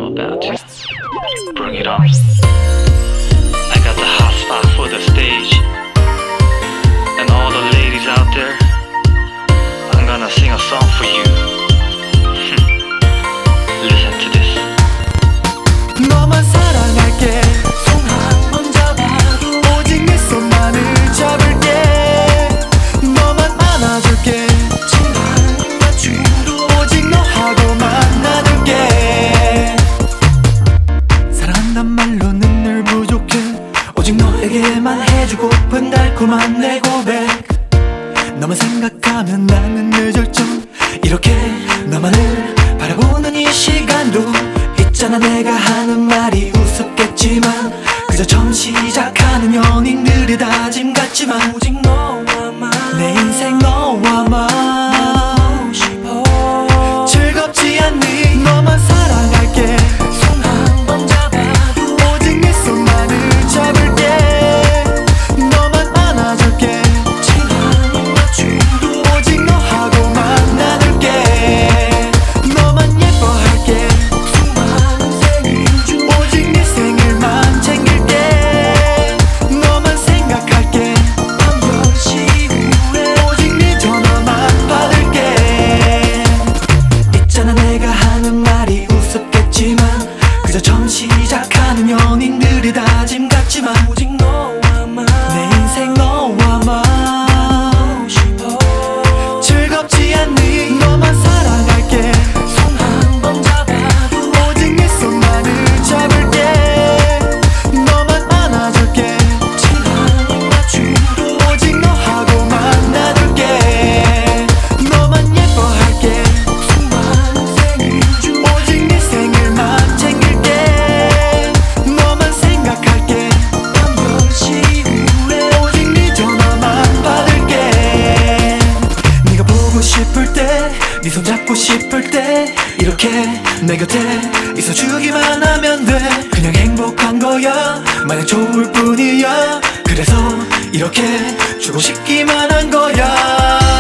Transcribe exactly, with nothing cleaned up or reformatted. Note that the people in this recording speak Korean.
about to bring it on. I got the hot spot for the stage, and all the ladies out there, I'm gonna sing a song for you. Listen to this. 너만 사랑할게. 손 한 번 잡아도 오직 네 손만을 잡을게. 너만 안아줄게. 침 맞추도 오직 너하고 만나줄게. 사랑한단 말로는 늘 부족해. 오직 너에게만 해주고픈 달콤한 내 고백. 너만 생각하면 나는 늦을 좀 이렇게 너만을 바라보는 이 시간도 있잖아. 내가 하는 말이 우습겠지만 그저 처음 시작하는 연인들의 다짐 같지만 오직 너와만 내 인생 너와만 보고 싶어. 즐겁지 않니? 너만 사랑할게. 손 한 번 잡아도 오직 네 손만을 잡을게. 너만 안아줄게. 침 맞추도 오직 너하고 만나줄게. 너만 예뻐할게. 수많은 생일 중 오직 네 생일만 챙길게. 너만 생각할게. 밤 열 시 후에 오직 네 전화만 받을게. 있잖아 내가 하는 말이 우습겠지만 그저 처음 시작하는 연인들의 다짐 같지만 오직 너와만 내 인생 너와만 보고 싶어. 즐겁지 않니? 너만 사랑할게. 손 한 번 잡아도 오직 네 손만을 잡을게. 너만 안아줄게. 침 맞추도 오직 너하고 만나줄게. 너만 예뻐할게. 수많은 생일 중 오직 네 생일만 챙길게. 너만 생각할게. 밤 열 시 후에 오직 네 전화만 받을게. 네가 보고 싶을 때, 네 손 잡고 싶을 때 이렇게 내 곁에 있어주기만 하면 돼. 그냥 행복한 거야. 마냥 좋을 뿐이야. 그래서 이렇게 주고 싶기만 한 거야.